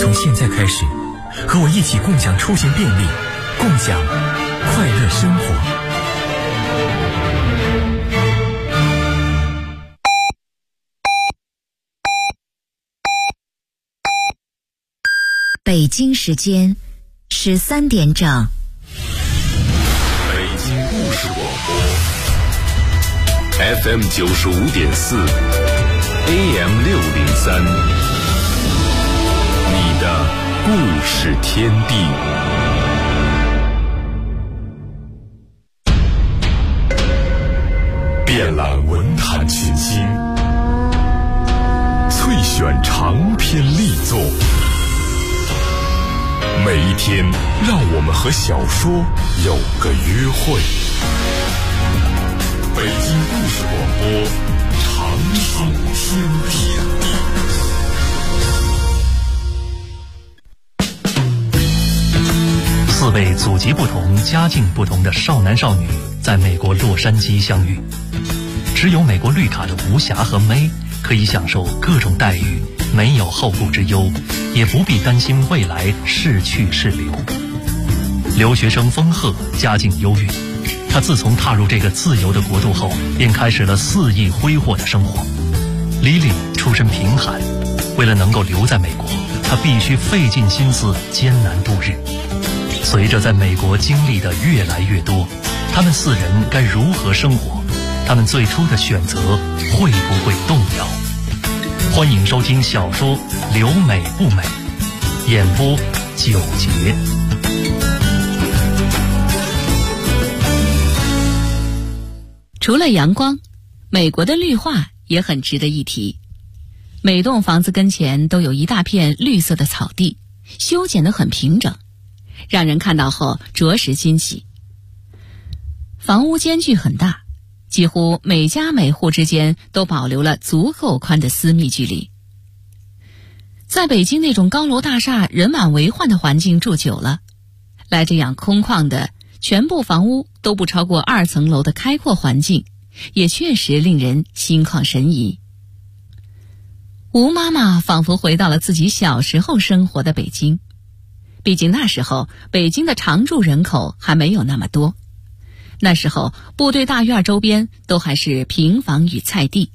从现在开始，和我一起共享出行便利，共享快乐生活。 北京时间13点整。 北京故事广播 FM 95.4 AM 603，你的故事天地。遍览文坛群星，萃选长篇力作。每一天，让我们和小说有个约会。北京故事广播，长寿天地。4位祖籍不同、家境不同的少男少女在美国洛杉矶相遇，只有美国绿卡的吴霞和May可以享受各种待遇，没有后顾之忧，也不必担心未来是去是留。留学生丰赫家境优越，他自从踏入这个自由的国度后，便开始了肆意挥霍的生活。Lily 出身贫寒，为了能够留在美国，他必须费尽心思艰难度日。随着在美国经历的越来越多，他们4人该如何生活？他们最初的选择会不会动摇？欢迎收听小说《留美不美》，演播9节。 除了阳光，美国的绿化也很值得一提。每栋房子跟前都有一大片绿色的草地，修剪得很平整，让人看到后着实欣喜。房屋间距很大，几乎每家每户之间都保留了足够宽的私密距离。在北京那种高楼大厦人满为患的环境住久了，来这样空旷的全部房屋都不超过2层楼的开阔环境，也确实令人心旷神怡。吴妈妈仿佛回到了自己小时候生活的北京，毕竟那时候北京的常住人口还没有那么多，那时候部队大院周边都还是平房与菜地。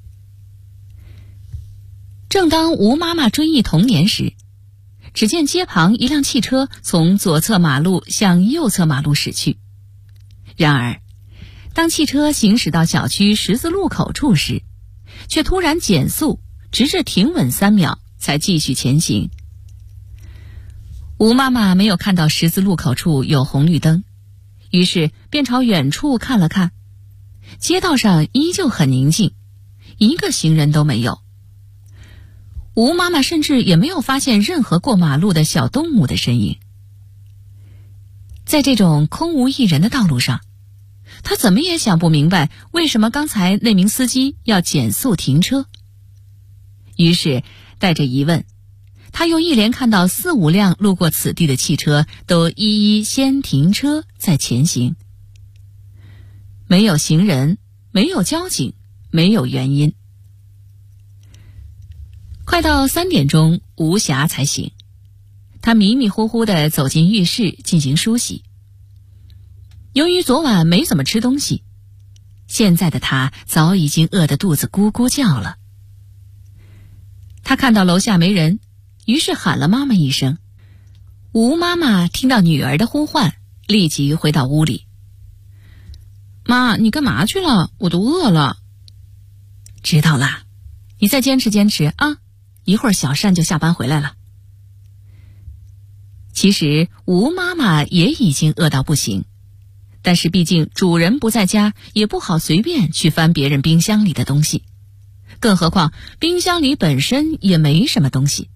正当吴妈妈追忆童年时，只见街旁一辆汽车从左侧马路向右侧马路驶去。然而当汽车行驶到小区十字路口处时，却突然减速，直至停稳3秒才继续前行。吴妈妈没有看到十字路口处有红绿灯，于是便朝远处看了看，街道上依旧很宁静，一个行人都没有。吴妈妈甚至也没有发现任何过马路的小动物的身影。在这种空无一人的道路上，她怎么也想不明白为什么刚才那名司机要减速停车。于是带着疑问，她又一连看到4、5辆路过此地的汽车都一一先停车再前行。没有行人，没有交警，没有原因。快到3点钟，吴霞才醒。她迷迷糊糊地走进浴室进行梳洗。由于昨晚没怎么吃东西，现在的她早已经饿得肚子咕咕叫了。她看到楼下没人，于是喊了妈妈一声。吴妈妈听到女儿的呼唤，立即回到屋里。妈，你干嘛去了？我都饿了。知道啦，你再坚持坚持啊，一会儿小善就下班回来了。其实吴妈妈也已经饿到不行，但是毕竟主人不在家，也不好随便去翻别人冰箱里的东西，更何况冰箱里本身也没什么东西。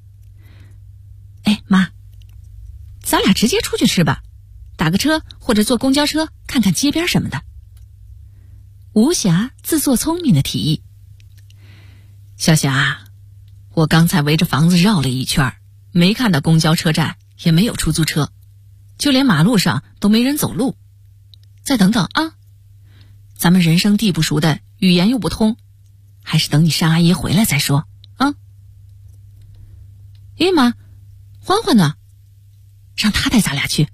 哎，妈，咱俩直接出去吃吧，打个车或者坐公交车看看街边什么的。吴霞自作聪明的提议。小霞，我刚才围着房子绕了一圈，没看到公交车站，也没有出租车，就连马路上都没人走路。再等等啊，咱们人生地不熟的，语言又不通，还是等你单阿姨回来再说啊。诶妈， 欢欢呢？让他带咱俩去。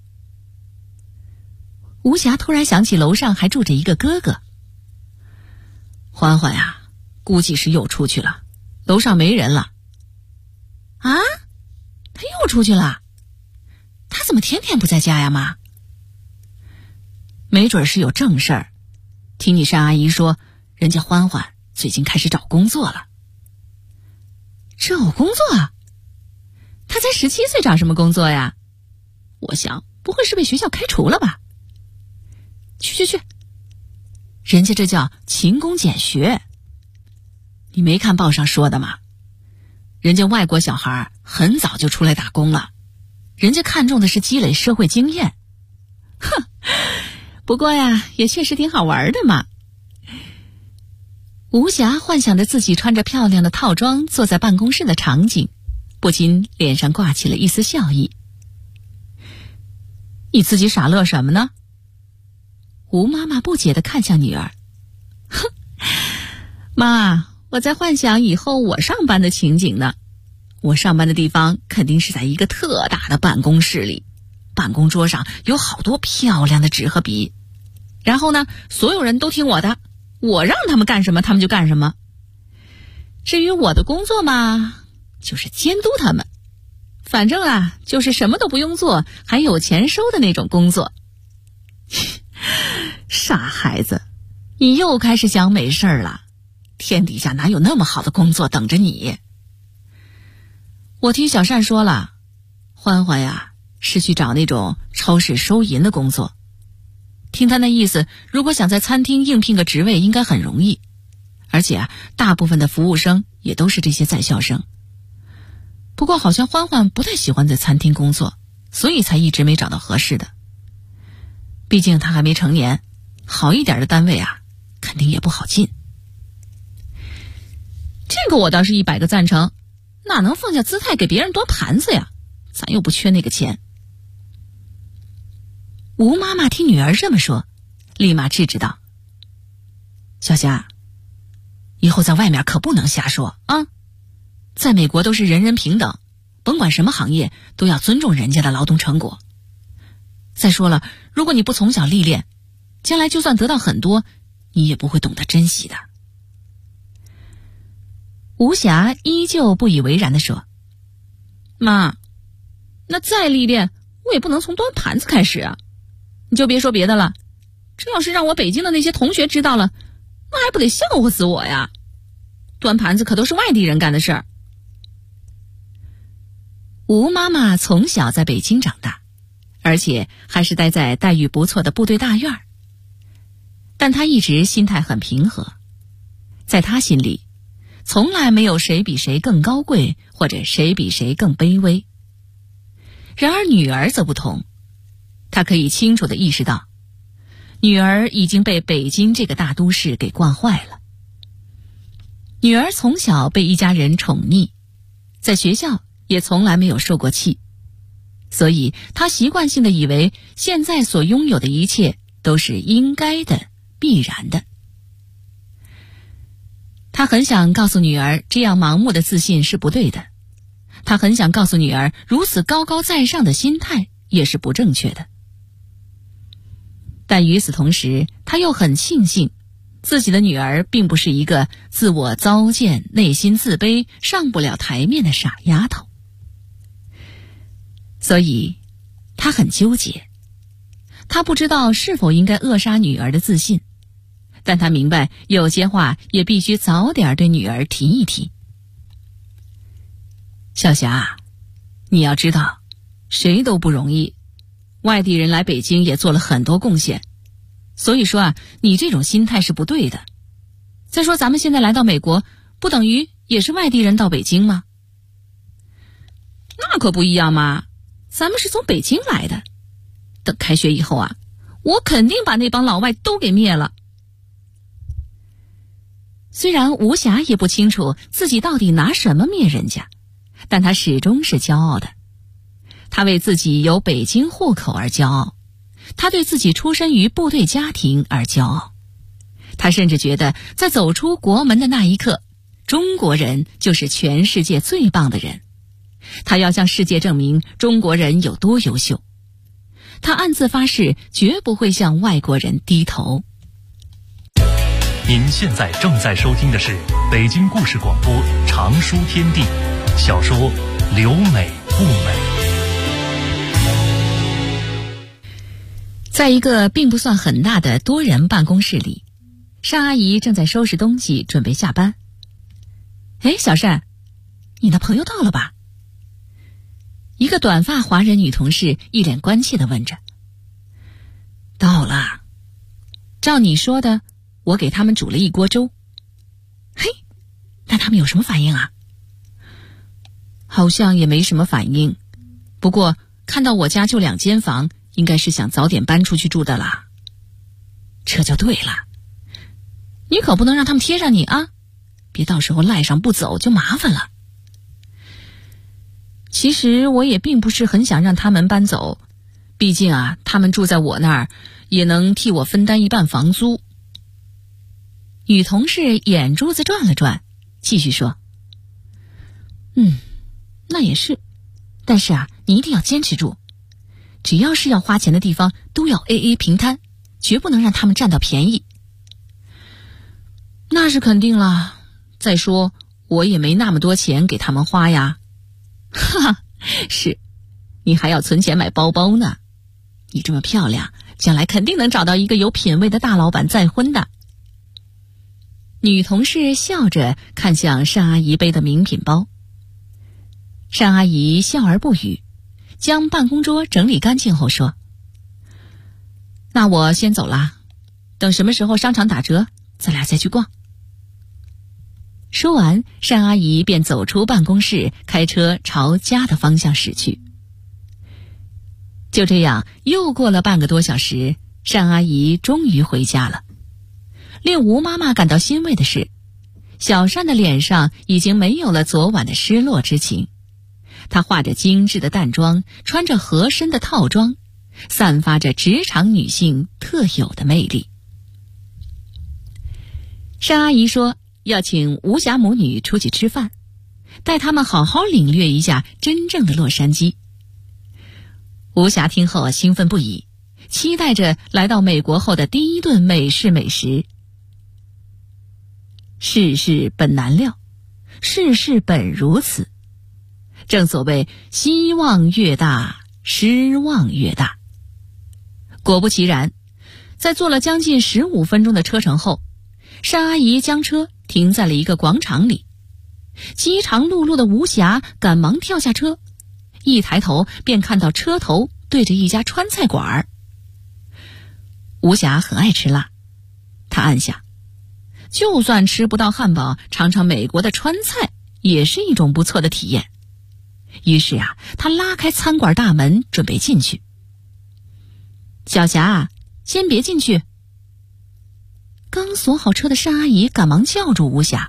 吴霞突然想起楼上还住着一个哥哥。欢欢呀，估计是又出去了，楼上没人了。啊？他又出去了？他怎么天天不在家呀，妈？没准是有正事儿。听你单阿姨说，人家欢欢最近开始找工作了。找工作啊？他才17岁，找什么工作呀？我想不会是被学校开除了吧？去，人家这叫勤工俭学。你没看报上说的吗？人家外国小孩很早就出来打工了，人家看重的是积累社会经验。哼，不过呀，也确实挺好玩的嘛。吴霞幻想着自己穿着漂亮的套装坐在办公室的场景，不禁脸上挂起了一丝笑意。你自己傻乐什么呢？吴妈妈不解地看向女儿。哼，妈，我在幻想以后我上班的情景呢。我上班的地方肯定是在一个特大的办公室里，办公桌上有好多漂亮的纸和笔，然后呢，所有人都听我的，我让他们干什么他们就干什么。至于我的工作嘛，就是监督他们，反正啊，就是什么都不用做还有钱收的那种工作。傻孩子，你又开始想美事了，天底下哪有那么好的工作等着你？我听小单说了，欢欢呀是去找那种超市收银的工作。听他那意思，如果想在餐厅应聘个职位应该很容易，而且啊，大部分的服务生也都是这些在校生。不过好像欢欢不太喜欢在餐厅工作，所以才一直没找到合适的。毕竟他还没成年，好一点的单位啊肯定也不好进。这个我倒是100个赞成，哪能放下姿态给别人端盘子呀？咱又不缺那个钱。吴妈妈听女儿这么说，立马制止道：小霞，以后在外面可不能瞎说啊！在美国都是人人平等，甭管什么行业都要尊重人家的劳动成果。再说了，如果你不从小历练，将来就算得到很多，你也不会懂得珍惜的。吴霞依旧不以为然地说：妈，那再历练我也不能从端盘子开始啊！你就别说别的了，这要是让我北京的那些同学知道了，那还不得笑话死我呀！端盘子可都是外地人干的事儿。吴妈妈从小在北京长大，而且还是待在待遇不错的部队大院，但她一直心态很平和。在她心里，从来没有谁比谁更高贵，或者谁比谁更卑微。然而女儿则不同，她可以清楚地意识到，女儿已经被北京这个大都市给惯坏了。女儿从小被一家人宠溺，在学校也从来没有受过气，所以她习惯性地以为现在所拥有的一切都是应该的、必然的。她很想告诉女儿，这样盲目的自信是不对的。她很想告诉女儿，如此高高在上的心态也是不正确的。但与此同时，她又很庆幸自己的女儿并不是一个自我糟践、内心自卑、上不了台面的傻丫头。所以她很纠结，她不知道是否应该扼杀女儿的自信，但她明白有些话也必须早点对女儿提一提。小霞，你要知道，谁都不容易，外地人来北京也做了很多贡献，所以说啊，你这种心态是不对的。再说咱们现在来到美国，不等于也是外地人到北京吗？那可不一样嘛，咱们是从北京来的。等开学以后啊，我肯定把那帮老外都给灭了。虽然吴霞也不清楚自己到底拿什么灭人家，但她始终是骄傲的。她为自己有北京户口而骄傲，她对自己出身于部队家庭而骄傲。她甚至觉得，在走出国门的那一刻，中国人就是全世界最棒的人， 他要向世界证明中国人有多优秀。他暗自发誓，绝不会向外国人低头。 您现在正在收听的是北京故事广播长书天地小说《留美不美》。 在一个并不算很大的多人办公室里，单阿姨正在收拾东西准备下班。哎，小单，你的朋友到了吧？一个短发华人女同事一脸关切地问着。到了，照你说的，我给他们煮了一锅粥。嘿，那他们有什么反应啊？好像也没什么反应，不过看到我家就2间房，应该是想早点搬出去住的啦。这就对了，你可不能让他们贴上你啊，别到时候赖上不走就麻烦了。其实我也并不是很想让他们搬走，毕竟啊，他们住在我那儿也能替我分担一半房租。女同事眼珠子转了转，继续说：那也是，但是啊，你一定要坚持住，只要是要花钱的地方都要 AA 平摊，绝不能让他们占到便宜。那是肯定啦，再说我也没那么多钱给他们花呀。哈哈，是，你还要存钱买包包呢。你这么漂亮，将来肯定能找到一个有品位的大老板再婚的。女同事笑着看向单阿姨背的名品包。单阿姨笑而不语，将办公桌整理干净后说：那我先走啦，等什么时候商场打折，咱俩再去逛。说完，单阿姨便走出办公室，开车朝家的方向驶去。就这样，又过了半个多小时，单阿姨终于回家了。令吴妈妈感到欣慰的是，小单的脸上已经没有了昨晚的失落之情。她化着精致的淡妆，穿着合身的套装，散发着职场女性特有的魅力。单阿姨说要请吴霞母女出去吃饭，带他们好好领略一下真正的洛杉矶。吴霞听后兴奋不已，期待着来到美国后的第一顿美式美食。世事本难料，世事本如此。正所谓希望越大，失望越大。果不其然，在坐了将近15分钟的车程后，单阿姨将车停在了一个广场里。饥肠辘辘的吴霞赶忙跳下车，一抬头便看到车头对着一家川菜馆。吴霞很爱吃辣，她暗想，就算吃不到汉堡，尝尝美国的川菜也是一种不错的体验。于是啊，她拉开餐馆大门准备进去。小霞，先别进去。刚锁好车的单阿姨赶忙叫住吴霞。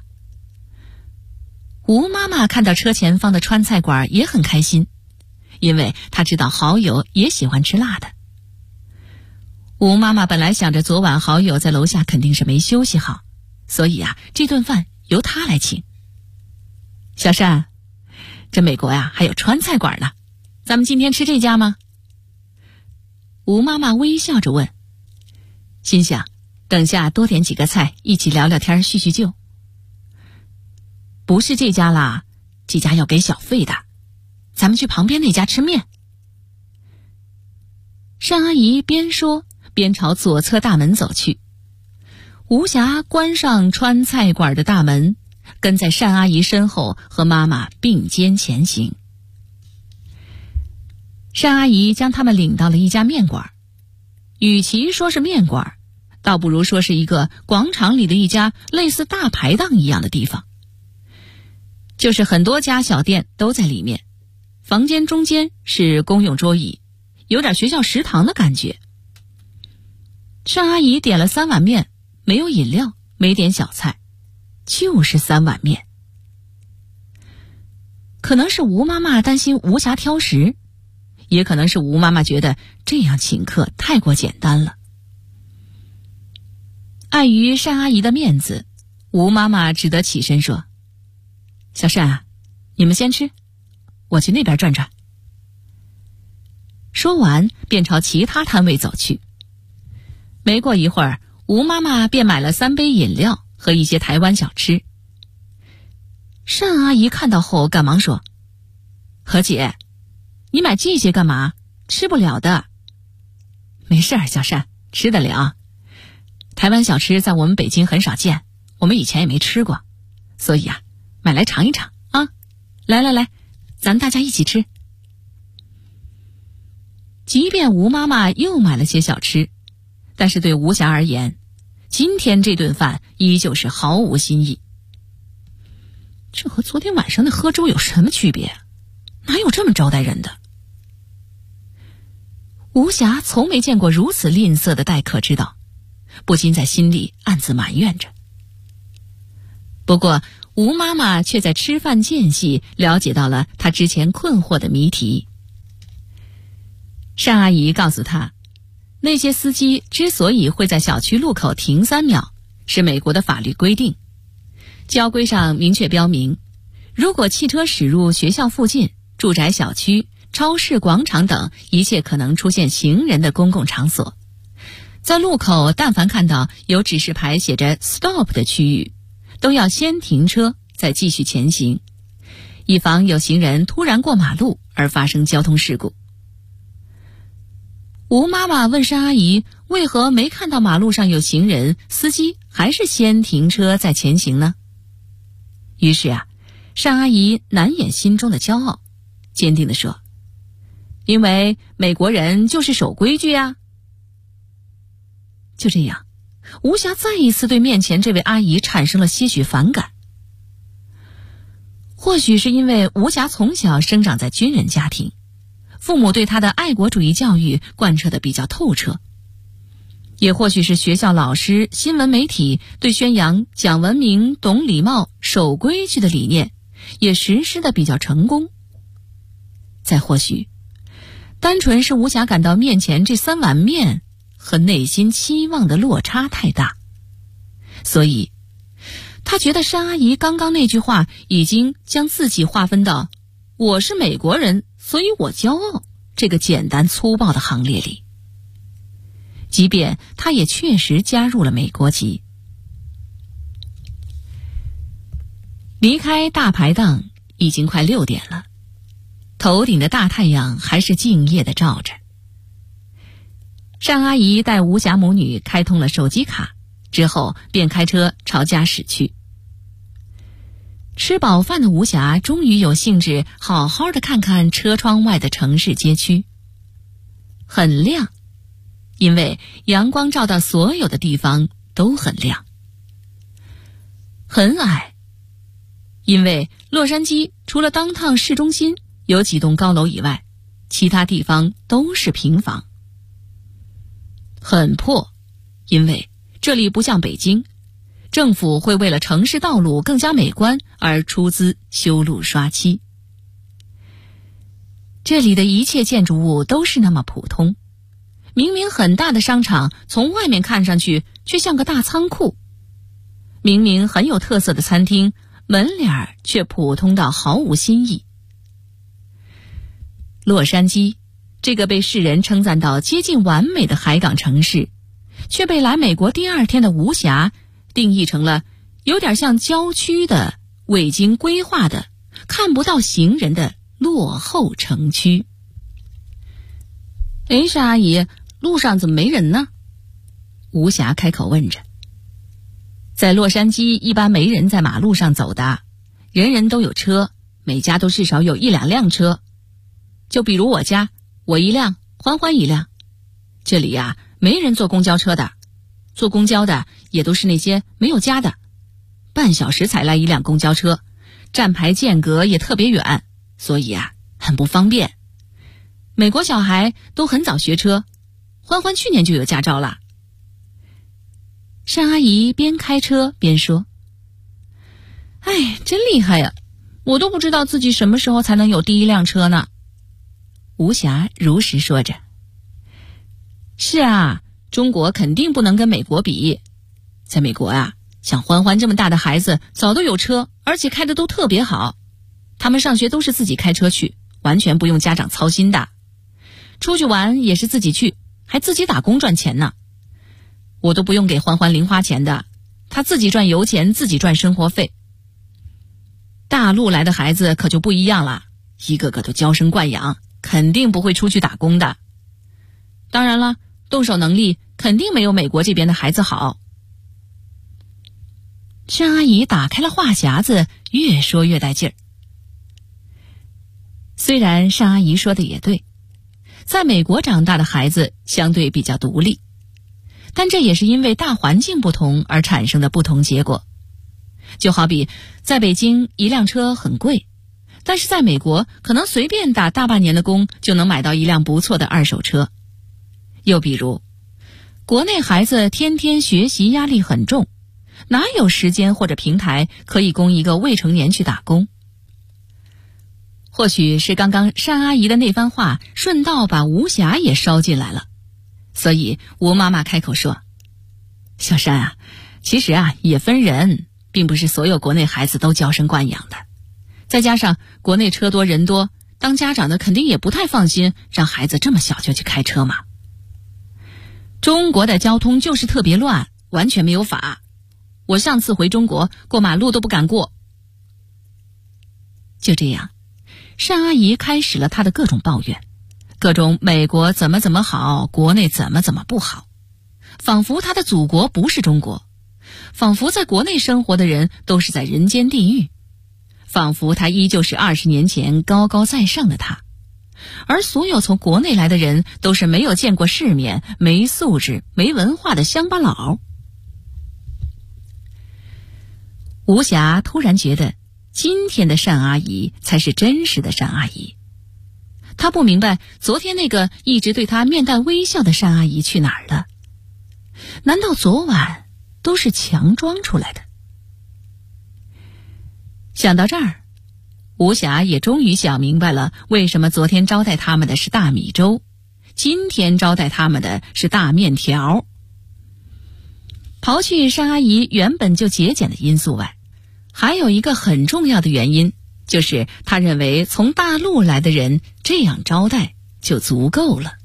吴妈妈看到车前方的川菜馆也很开心，因为她知道好友也喜欢吃辣的。吴妈妈本来想着昨晚好友在楼下肯定是没休息好，所以啊，这顿饭由她来请。小单，这美国呀还有川菜馆呢，咱们今天吃这家吗？吴妈妈微笑着问，心想等下多点几个菜，一起聊聊天叙叙旧。不是这家啦，这家要给小费的，咱们去旁边那家吃面。单阿姨边说边朝左侧大门走去。吴霞关上川菜馆的大门，跟在单阿姨身后和妈妈并肩前行。单阿姨将他们领到了一家面馆，与其说是面馆，倒不如说是一个广场里的一家类似大排档一样的地方。就是很多家小店都在里面，房间中间是公用桌椅，有点学校食堂的感觉。单阿姨点了3碗面，没有饮料，没点小菜，就是3碗面。可能是吴妈妈担心吴霞挑食，也可能是吴妈妈觉得这样请客太过简单了。碍于单阿姨的面子，吴妈妈只得起身说，小单啊，你们先吃， 我去那边转转。说完便朝其他摊位走去。没过一会儿，吴妈妈便买了3杯饮料和一些台湾小吃。单阿姨看到后赶忙说：何姐，你买这些干嘛？吃不了的。没事儿，小单，吃得了。台湾小吃在我们北京很少见，我们以前也没吃过，所以买来尝一尝啊！来，咱大家一起吃。即便吴妈妈又买了些小吃，但是对吴霞而言，今天这顿饭依旧是毫无新意。这和昨天晚上的喝粥有什么区别？哪有这么招待人的？吴霞从没见过如此吝啬的待客之道，不禁在心里暗自埋怨着。不过吴妈妈却在吃饭间隙了解到了她之前困惑的谜题。单阿姨告诉她，那些司机之所以会在小区路口停3秒，是美国的法律规定。交规上明确标明，如果汽车驶入学校附近、住宅小区、超市、广场等一切可能出现行人的公共场所，在路口但凡看到有指示牌写着 STOP 的区域，都要先停车再继续前行，以防有行人突然过马路而发生交通事故。吴妈妈问单阿姨，为何没看到马路上有行人，司机还是先停车再前行呢？于是单阿姨难掩心中的骄傲，坚定地说：因为美国人就是守规矩呀。就这样，吴霞再一次对面前这位阿姨产生了些许反感。或许是因为吴霞从小生长在军人家庭，父母对她的爱国主义教育贯彻得比较透彻，也或许是学校老师、新闻媒体对宣扬讲文明、懂礼貌、守规矩的理念也实施得比较成功。再或许单纯是吴霞感到面前这3碗面和内心期望的落差太大，所以她觉得单阿姨刚刚那句话已经将自己划分到我是美国人，所以我骄傲这个简单粗暴的行列里。即便她也确实加入了美国籍。离开大排档已经快6点了，头顶的大太阳还是敬业地照着。单阿姨带吴霞母女开通了手机卡之后，便开车朝家驶去。吃饱饭的吴霞终于有兴致好好的看看车窗外的城市街区。很亮，因为阳光照到所有的地方都很亮。很矮，因为洛杉矶除了downtown市中心有几栋高楼以外，其他地方都是平房。很破，因为这里不像北京，政府会为了城市道路更加美观而出资修路刷漆。这里的一切建筑物都是那么普通，明明很大的商场，从外面看上去却像个大仓库；明明很有特色的餐厅，门脸却普通到毫无新意。洛杉矶这个被世人称赞到接近完美的海港城市，却被来美国第2天的吴霞定义成了有点像郊区的、未经规划的、看不到行人的落后城区。单阿姨，路上怎么没人呢？吴霞开口问着。在洛杉矶一般没人在马路上走的，人人都有车，每家都至少有1-2辆车。就比如我家，我1辆，欢欢1辆。这里没人坐公交车的，坐公交的也都是那些没有家的，半小时才来1辆公交车，站牌间隔也特别远，所以很不方便。美国小孩都很早学车，欢欢去年就有驾照了。单阿姨边开车边说：哎，真厉害呀，我都不知道自己什么时候才能有第1辆车呢。吴霞如实说着。是中国肯定不能跟美国比。在美国像欢欢这么大的孩子早都有车，而且开的都特别好。他们上学都是自己开车去， 完全不用家长操心的。出去玩也是自己去，还自己打工赚钱呢。我都不用给欢欢零花钱的，他自己赚油钱，自己赚生活费。大陆来的孩子可就不一样了，一个个都娇生惯养，肯定不会出去打工的。当然了，动手能力肯定没有美国这边的孩子好。单阿姨打开了话匣子，越说越带劲儿。虽然单阿姨说的也对，在美国长大的孩子相对比较独立，但这也是因为大环境不同而产生的不同结果。就好比在北京一辆车很贵，但是在美国可能随便打大半年的工就能买到一辆不错的二手车。又比如国内孩子天天学习压力很重，哪有时间或者平台可以供一个未成年去打工？或许是刚刚单阿姨的那番话顺道把吴霞也捎进来了，所以吴妈妈开口说：小单啊，其实也分人，并不是所有国内孩子都娇生惯养的。再加上国内车多人多，当家长的肯定也不太放心让孩子这么小就去开车嘛。中国的交通就是特别乱，完全没有法。我上次回中国过马路都不敢过。就这样，单阿姨开始了她的各种抱怨，各种美国怎么好，国内怎么不好，仿佛她的祖国不是中国，仿佛在国内生活的人都是在人间地狱，仿佛她依旧是20年前高高在上的她，而所有从国内来的人都是没有见过世面、没素质、没文化的乡巴佬。吴霞突然觉得今天的单阿姨才是真实的单阿姨。她不明白昨天那个一直对她面带微笑的单阿姨去哪儿了？难道昨晚都是强装出来的？想到这儿，吴霞也终于想明白了为什么昨天招待他们的是大米粥，今天招待他们的是大面条。刨去单阿姨原本就节俭的因素外，还有一个很重要的原因，就是她认为从大陆来的人这样招待就足够了。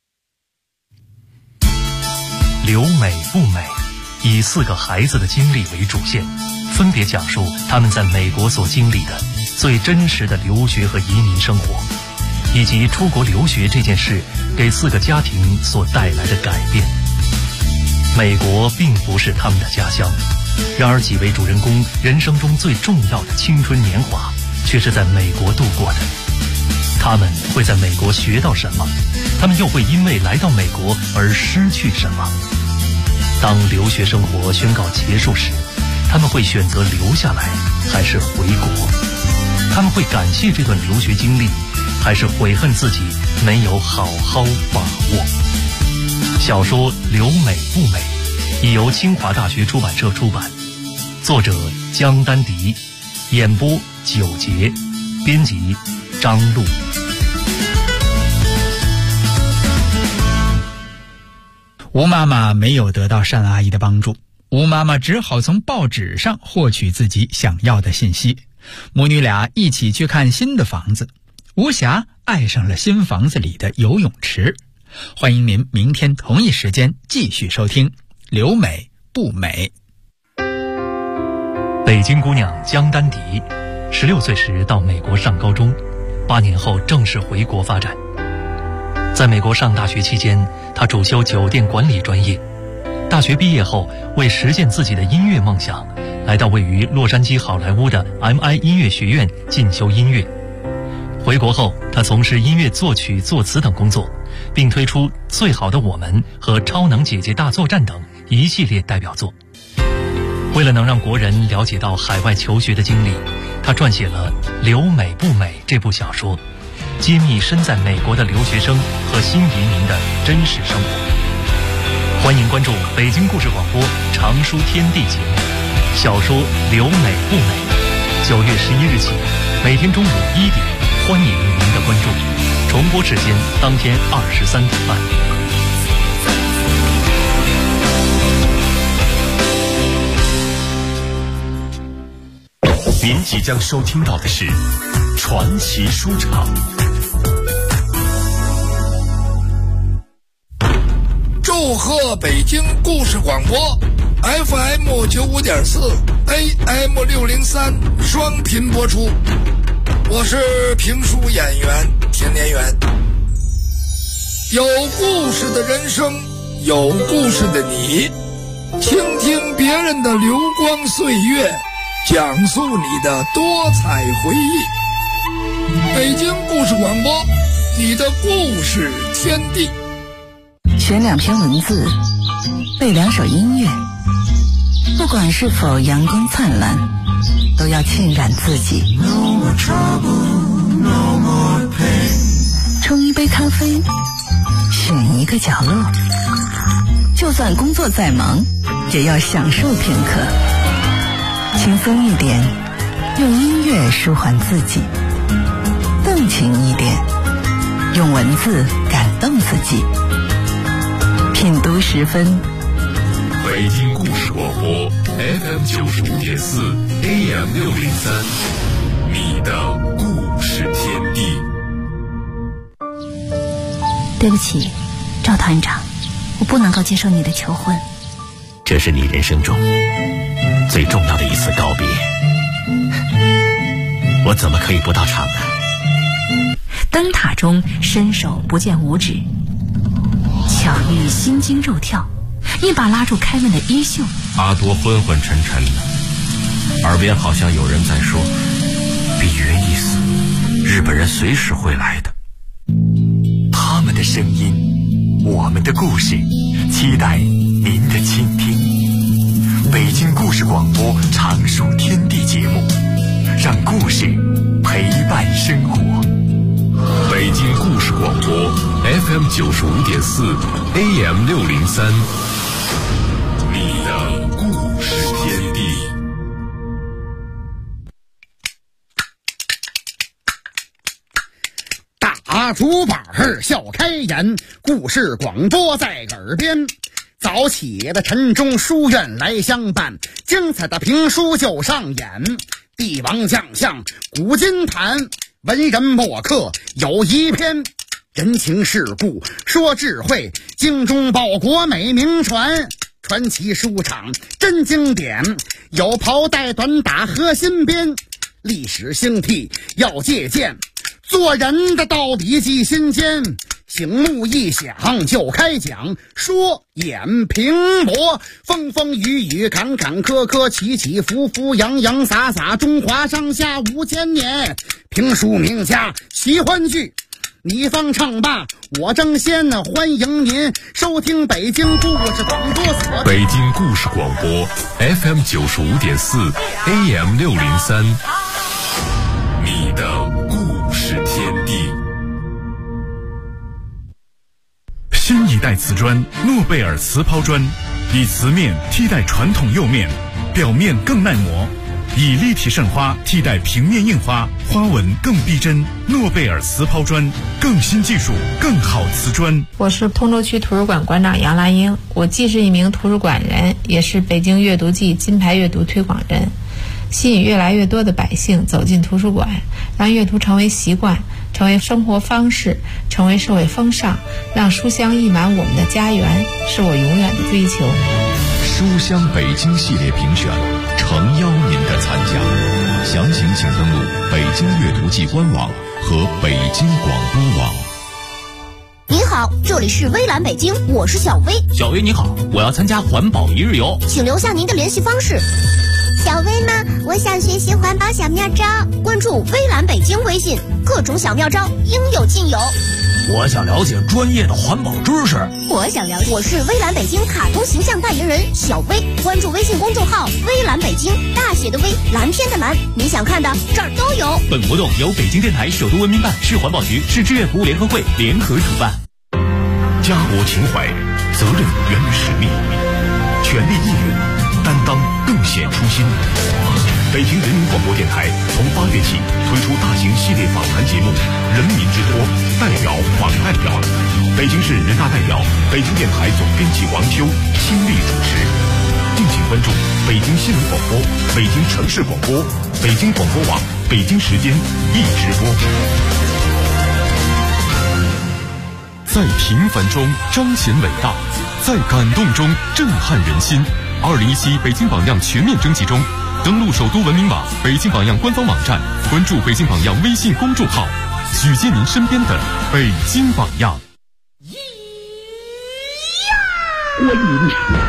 留美不美，以4个孩子的经历为主线，分别讲述他们在美国所经历的最真实的留学和移民生活，以及出国留学这件事给4个家庭所带来的改变。美国并不是他们的家乡，然而几位主人公人生中最重要的青春年华却是在美国度过的。他们会在美国学到什么？他们又会因为来到美国而失去什么？当留学生活宣告结束时，他们会选择留下来还是回国？他们会感谢这段留学经历，还是悔恨自己没有好好把握？小说《留美不美》已由清华大学出版社出版，作者江丹迪，演播9节，编辑张璐。 吴妈妈没有得到单阿姨的帮助，吴妈妈只好从报纸上获取自己想要的信息。母女俩一起去看新的房子，吴霞爱上了新房子里的游泳池。欢迎您明天同一时间继续收听《留美不美》。 北京姑娘江丹迪16岁时到美国上高中，8年后正式回国发展。在美国上大学期间，她主修酒店管理专业。大学毕业后，为实现自己的音乐梦想，来到位于洛杉矶好莱坞的 MI 音乐学院进修音乐。回国后，她从事音乐作曲、作词等工作，并推出《最好的我们》和《超能姐姐大作战》等一系列代表作。为了能让国人了解到海外求学的经历，她撰写了《留美不美》这部小说，揭秘身在美国的留学生和新移民的真实生活。欢迎关注北京故事广播常书天地节目小说《留美不美》，9月11日起，每天中午1点，欢迎您的关注。重播时间当天23点半。 您即将收听到的是传奇书场。 祝贺北京故事广播 FM 95.4 AM 603双频播出。我是评书演员田连元。有故事的人生，有故事的你，倾听别人的流光岁月，讲述你的多彩回忆。北京故事广播，你的故事天地。 选2篇文字，背2首音乐，不管是否阳光灿烂，都要浸染自己。冲一杯咖啡，选一个角落，就算工作再忙，也要享受片刻。轻松一点，用音乐舒缓自己；动情一点，用文字感动自己。品读10分， 北京故事广播 FM 95.4 AM 603，你的故事天地。 对不起，赵团长，我不能够接受你的求婚。 这是你人生中最重要的一次告别，我怎么可以不到场呢？ 灯塔中伸手不见五指，巧遇心惊肉跳，一把拉住开门的衣袖。 阿多昏昏沉沉的，耳边好像有人在说：比约一死，日本人随时会来的。 他们的声音，我们的故事，期待您的倾听。北京故事广播常数天地节目，让故事陪伴生活。 北京故事广播 FM 95.4 AM 603，你的故事天地。 大竹板笑开颜，故事广播在耳边。早起的晨钟书院来相伴，精彩的评书就上演。帝王将相古今谈，文人墨客有一篇。人情世故说智慧，精忠报国美名传。传奇书场真经典，有袍带短打和新编。历史兴替要借鉴，做人的道理记心间。醒目一响就开讲，说演评驳，风风雨雨坎坎坷坷，起起伏伏洋洋洒洒，中华上下5000年。评书名家奇欢聚，你方唱罢我争先，欢迎您收听北京故事广播所。 北京故事广播 FM 95.4 AM 603，你的故事天地。 新一代瓷砖诺贝尔瓷抛砖，以瓷面替代传统釉面，表面更耐磨，以立体渗花替代平面印花，花纹更逼真。诺贝尔瓷抛砖，更新技术，更好瓷砖。 我是通州区图书馆馆长杨拉英，我既是一名图书馆人，也是北京阅读季金牌阅读推广人，吸引越来越多的百姓走进图书馆，让阅读成为习惯，成为生活方式，成为社会风尚，让书香溢满我们的家园，是我永远的追求。 书香北京系列评选，诚邀您的参加，详情请登录北京阅读季官网和北京广播网。 您好，这里是微蓝北京，我是小薇。 小薇你好，我要参加环保一日游， 请留下您的联系方式。 小薇呢？我想学习环保小妙招， 关注微蓝北京微信，各种小妙招应有尽有。 我想了解专业的环保知识。 我想了解，我是微蓝北京卡通形象代言人小薇，关注微信公众号微蓝北京，大写的微，蓝天的蓝，你想看的这儿都有。 本活动由北京电台首都文明办、市环保局、市志愿服务联合会联合主办。 家国情怀，责任源于使命，全力应用，担当更显初心。北京人民广播电台从8月起推出大型系列访谈节目《人民之托》，代表访代表。北京市人大代表、北京电台总编辑王修亲力主持。敬请关注北京新闻广播、北京城市广播、北京广播网、北京时间一直播。 在平凡中彰显伟大， 在感动中震撼人心。2017北京榜样全面征集中，登录首都文明网、北京榜样官方网站，关注北京榜样微信公众号，举荐您身边的北京榜样。 我引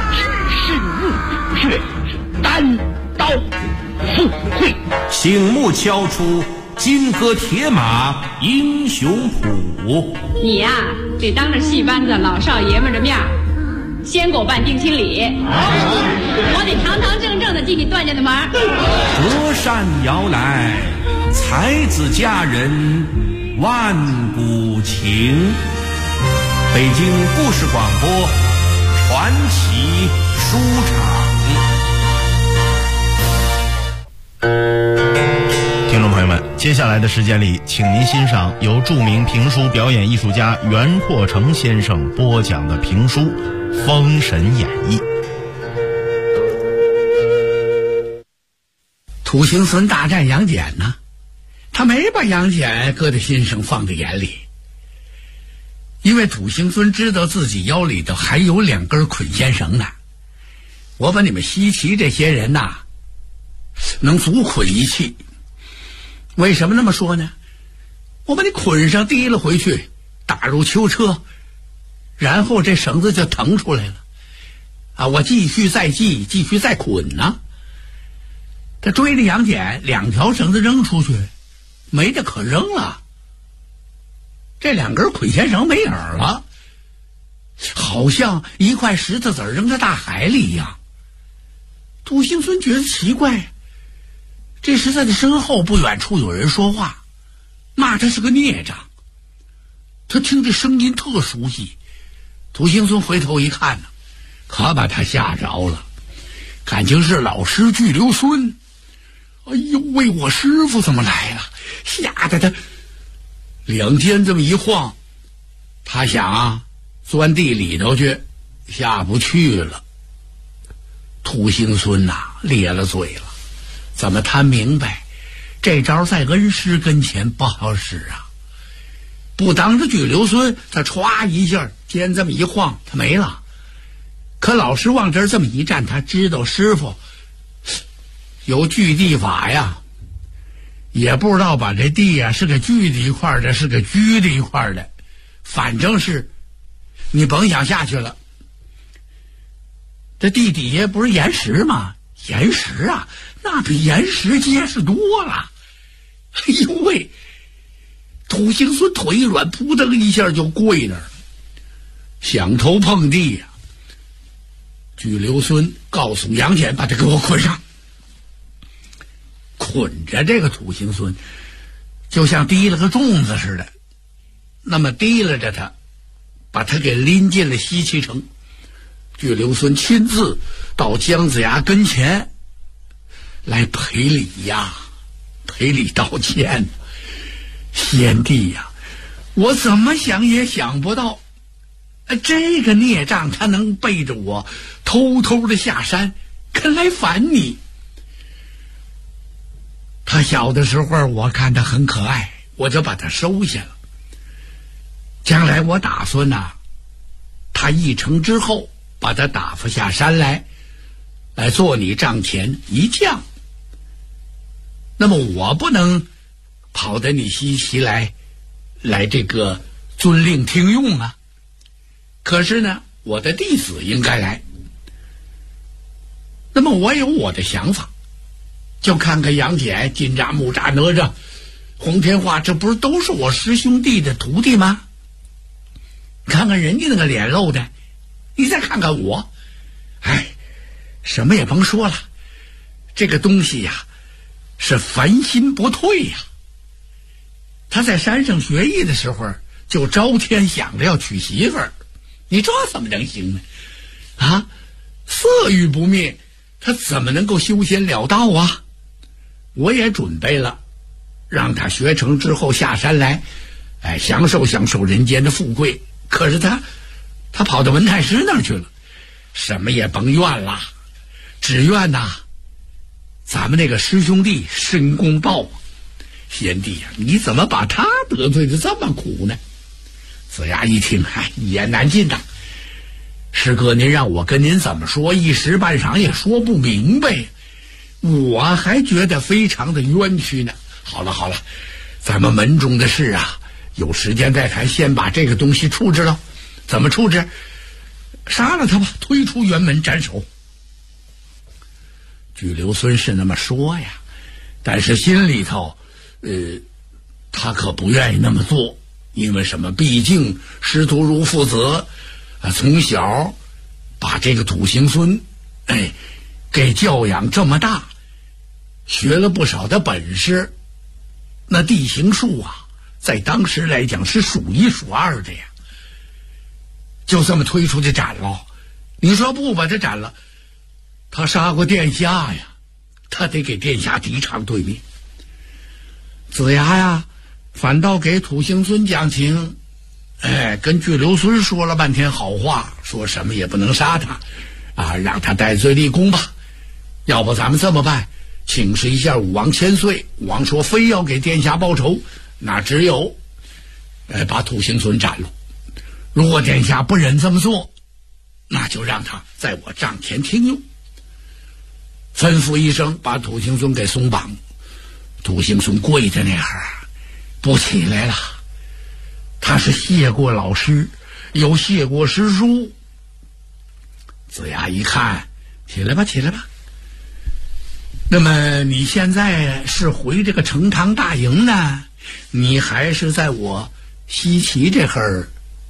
至是单刀赴会， 醒目敲出金戈铁马英雄谱。 你呀，得当着戏班子老少爷们的面先给我办定亲礼，我得堂堂正正的进你段家的门。 隔山摇来，才子佳人万古情。北京故事广播传奇书场。 听众朋友们，接下来的时间里，请您欣赏由著名评书表演艺术家袁阔成先生播讲的评书《封神演义》。 土行孙大战杨戬呢，他没把杨戬搁在心上，放在眼里，因为土行孙知道自己腰里头还有2根捆仙绳呢。我把你们西岐这些人呐，能足捆一气。为什么那么说呢？我把你捆上，提了回去，打入囚车，然后这绳子就腾出来了啊！我继续再系，继续再捆呢。他追着杨戬，2条绳子扔出去，没得可扔了。这2根捆仙绳没影儿了，好像一块石头子扔在大海里一样。土行孙觉得奇怪，这时在他身后不远处有人说话，骂他是个孽障。他听这声音特熟悉，土行孙回头一看呢，可把他吓着了，感情是老师巨留孙。哎呦喂，我师傅怎么来了？吓得他2肩这么一晃，他想啊，钻地里头去，下不去了。土行孙呐，咧了嘴了，怎么他明白这招在恩师跟前不好使啊？不当着巨留孙，他歘一下肩这么一晃，他没了。可老师往这儿这么一站，他知道师傅有锯地法呀，也不知道把这地呀是个锯的一块的，是个锯的一块的，反正是你甭想下去了。这地底下不是岩石吗？岩石啊，那比岩石结实多了。哎呦喂，土行孙腿一软，扑腾一下就跪那儿，响头碰地呀。巨留孙告诉杨戬，把他给我捆上。捆着这个土行孙就像提了个粽子似的，那么提拉着他，把他给拎进了西岐城。巨留孙亲自到姜子牙跟前来赔礼呀，赔礼道歉。先帝呀，我怎么想也想不到，这个孽障他能背着我偷偷的下山，肯来烦你。他小的时候我看他很可爱，我就把他收下了。将来我打算呐，他一成之后，把他打发下山来做你帐前一将。那么我不能跑到你西岐来这个遵令听用啊。可是呢，我的弟子应该来。那么我有我的想法，就看看杨戬、金吒、木吒、哪吒、黄天化，这不是都是我师兄弟的徒弟吗？看看人家那个脸露的，你再看看我，哎，什么也甭说了，这个东西呀，是凡心不退呀。他在山上学艺的时候，就朝天想着要娶媳妇儿，你这怎么能行呢？啊，色欲不灭，他怎么能够修仙了道啊？我也准备了，让他学成之后下山来，享受享受人间的富贵。可是他跑到文太师那儿去了，什么也甭怨了，只怨呐，咱们那个师兄弟申公豹。贤弟呀，你怎么把他得罪的这么苦呢？子牙一听，一言难尽呐。 师哥，您让我跟您怎么说，一时半晌也说不明白，我还觉得非常的冤屈呢。好了，咱们门中的事啊，有时间再谈，先把这个东西处置了。怎么处置？杀了他吧，推出辕门斩首。巨留孙是那么说呀，但是心里头他可不愿意那么做。因为什么？毕竟师徒如父子从小把这个土行孙给教养这么大，学了不少的本事，那地形术啊在当时来讲是数一数二的呀。就这么推出去斩了，你说不把他斩了，他杀过殿下呀，他得给殿下敌偿对面。子牙呀反倒给土行孙讲情，跟巨留孙说了半天好话，说什么也不能杀他啊，让他戴罪立功吧。要不咱们这么办，请示一下武王千岁，武王说非要给殿下报仇，那只有把土行孙斩了。如果殿下不忍这么做，那就让他在我帐前听用。吩咐一声，把土行孙给松绑。土行孙跪在那儿不起来了，他是谢过老师，有谢过师叔。子牙一看，起来吧。那么你现在是回这个成汤大营呢，你还是在我西岐这儿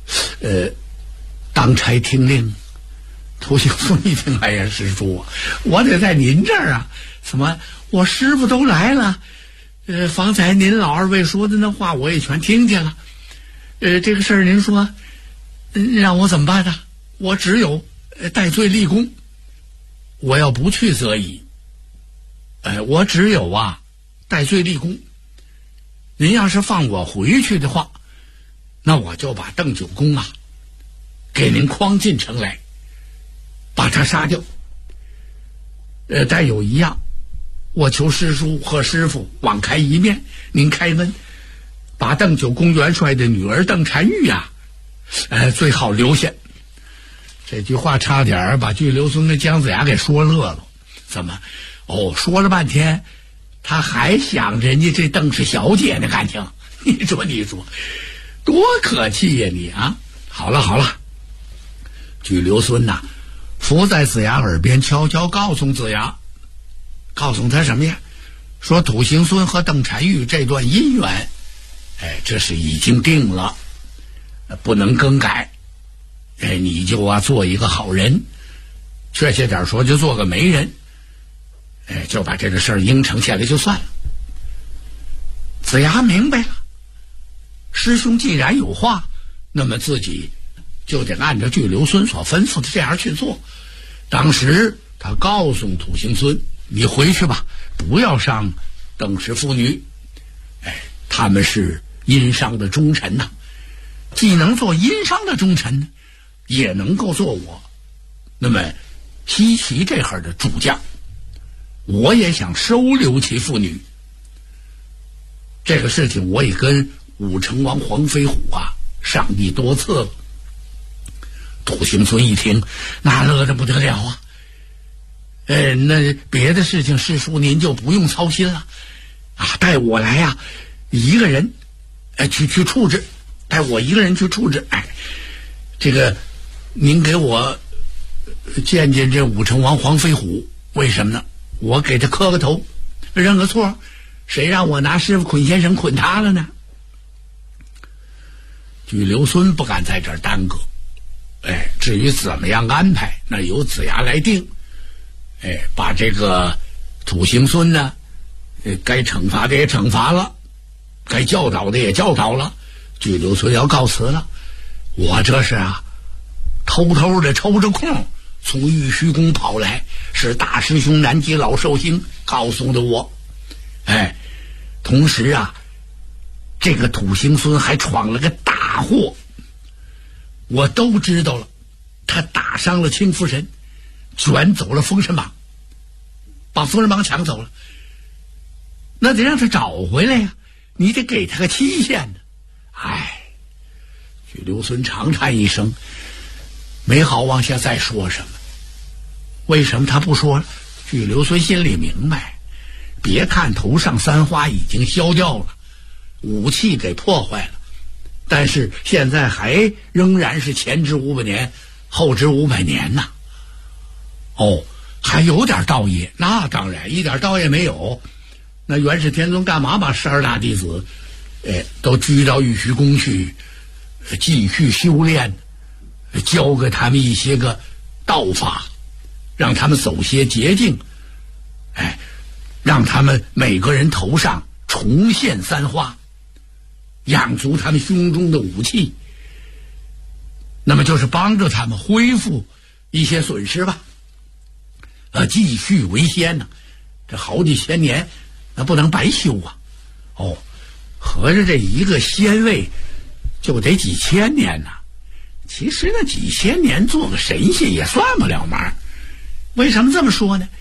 当差听令？土行孙一听，哎呀，师叔，我得在您这儿啊！怎么，我师傅都来了？方才您老二位说的那话，我也全听见了。这个事儿您说，让我怎么办呢？我只有戴罪立功。我要不去则已。我只有戴罪立功。您要是放我回去的话，那我就把邓九公给您诓进城来，把他杀掉。但有一样，我求师叔和师傅网开一面，您开恩，把邓九公元帅的女儿邓婵玉最好留下。这句话差点把巨留孙跟姜子牙给说乐了。怎么？说了半天，他还想人家这邓氏小姐的感情。你说，多可气呀你啊！好了，巨留孙伏在子牙耳边悄悄告诉子牙，告诉他什么呀？说土行孙和邓婵玉这段姻缘，这是已经定了，不能更改。你就做一个好人，确切点说就做个媒人，就把这个事儿应承下来就算了。子牙明白了，师兄既然有话，那么自己就得按照巨留孙所吩咐的这样去做。当时他告诉土行孙，你回去吧，不要伤邓氏父女，他们是殷商的忠臣既能做殷商的忠臣，也能够做我那么西岐这儿的主将。我也想收留其父女，这个事情我也跟武成王黄飞虎上议多次了。土行孙一听，那乐得不得了那别的事情师叔您就不用操心了带我来一个人去处置，带我一个人去处置。这个您给我见见这武成王黄飞虎，为什么呢？我给他磕个头，认个错，谁让我拿师傅捆先生捆他了呢？巨留孙不敢在这儿耽搁，至于怎么样安排，那由子牙来定。把这个土行孙呢，该惩罚的也惩罚了，该教导的也教导了。巨留孙要告辞了，我这是偷偷的抽着空从玉虚宫跑来，是大师兄南极老寿星告诉的我。同时这个土行孙还闯了个大祸，我都知道了。他打伤了青夫神，卷走了封神榜，把封神榜抢走了，那得让他找回来呀，你得给他个期限呢。巨留孙长叹一声， 没好往下再说什么。为什么他不说？据留孙心里明白，别看头上三花已经消掉了，武器给破坏了，但是现在仍然是前知500年，后知500年呐。还有点道业，那当然一点道业没有。那元始天尊干嘛把12大弟子都拘到玉虚宫去继续修炼，教给他们一些个道法，让他们走些捷径，让他们每个人头上重现三花，养足他们胸中的武气，那么就是帮助他们恢复一些损失吧，继续为仙呢。这好几千年那不能白修啊。合着这一个仙位就得几千年呢。其实那几千年做个神仙也算不了忙。为什么这么说呢？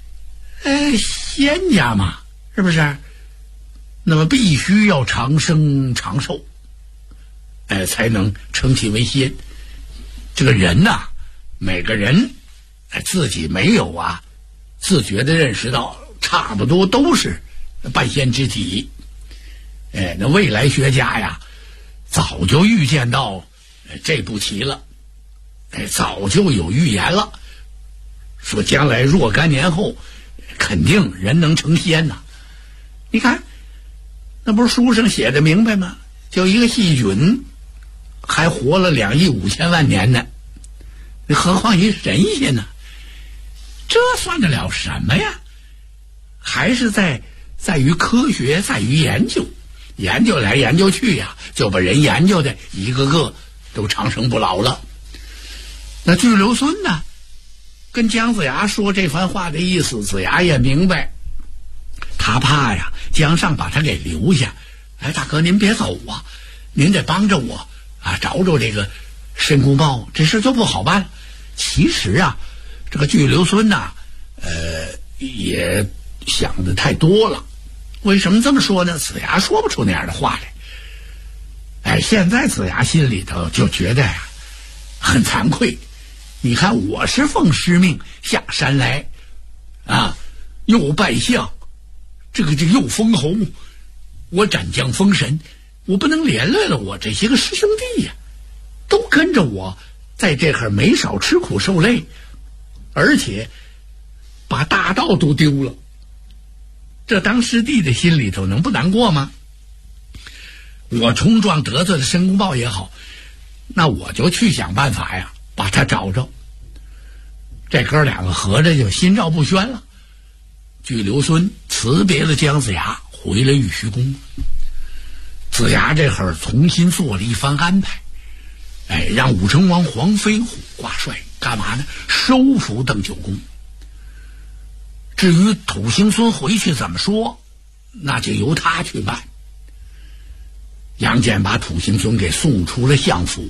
仙家嘛，是不是？那么必须要长生长寿，才能称其为仙。这个人呐，每个人自己没有自觉地认识到，差不多都是半仙之体。那未来学家呀，早就预见到这步棋了，早就有预言了，说将来若干年后，肯定人能成仙呐。你看，那不是书上写的明白吗？就一个细菌，还活了2亿5千万年呢，何况一神仙呢？这算得了什么呀？还是在于科学，在于研究，研究来研究去呀，就把人研究的一个个都长生不老了。那巨留孙呢，跟姜子牙说这番话的意思，子牙也明白，他怕呀姜尚把他给留下。大哥您别走啊，您得帮着我找这个申公豹，这事就不好办了。其实这个巨留孙呐，也想的太多了。为什么这么说呢？子牙说不出那样的话来。现在子牙心里头就觉得很惭愧。你看我是奉师命下山来又拜相，这又封侯，我斩将封神，我不能连累了我这些个师兄弟呀，都跟着我在这儿没少吃苦受累，而且把大道都丢了，这当师弟的心里头能不难过吗？我冲撞得罪了申公豹也好，那我就去想办法呀，把他找着。这哥两个合着就心照不宣了。巨留孙辞别了姜子牙，回了玉虚宫。子牙这会儿重新做了一番安排，让武成王黄飞虎挂帅，干嘛呢？收服邓九公。至于土行孙回去怎么说，那就由他去办。杨戬把土行孙给送出了相府，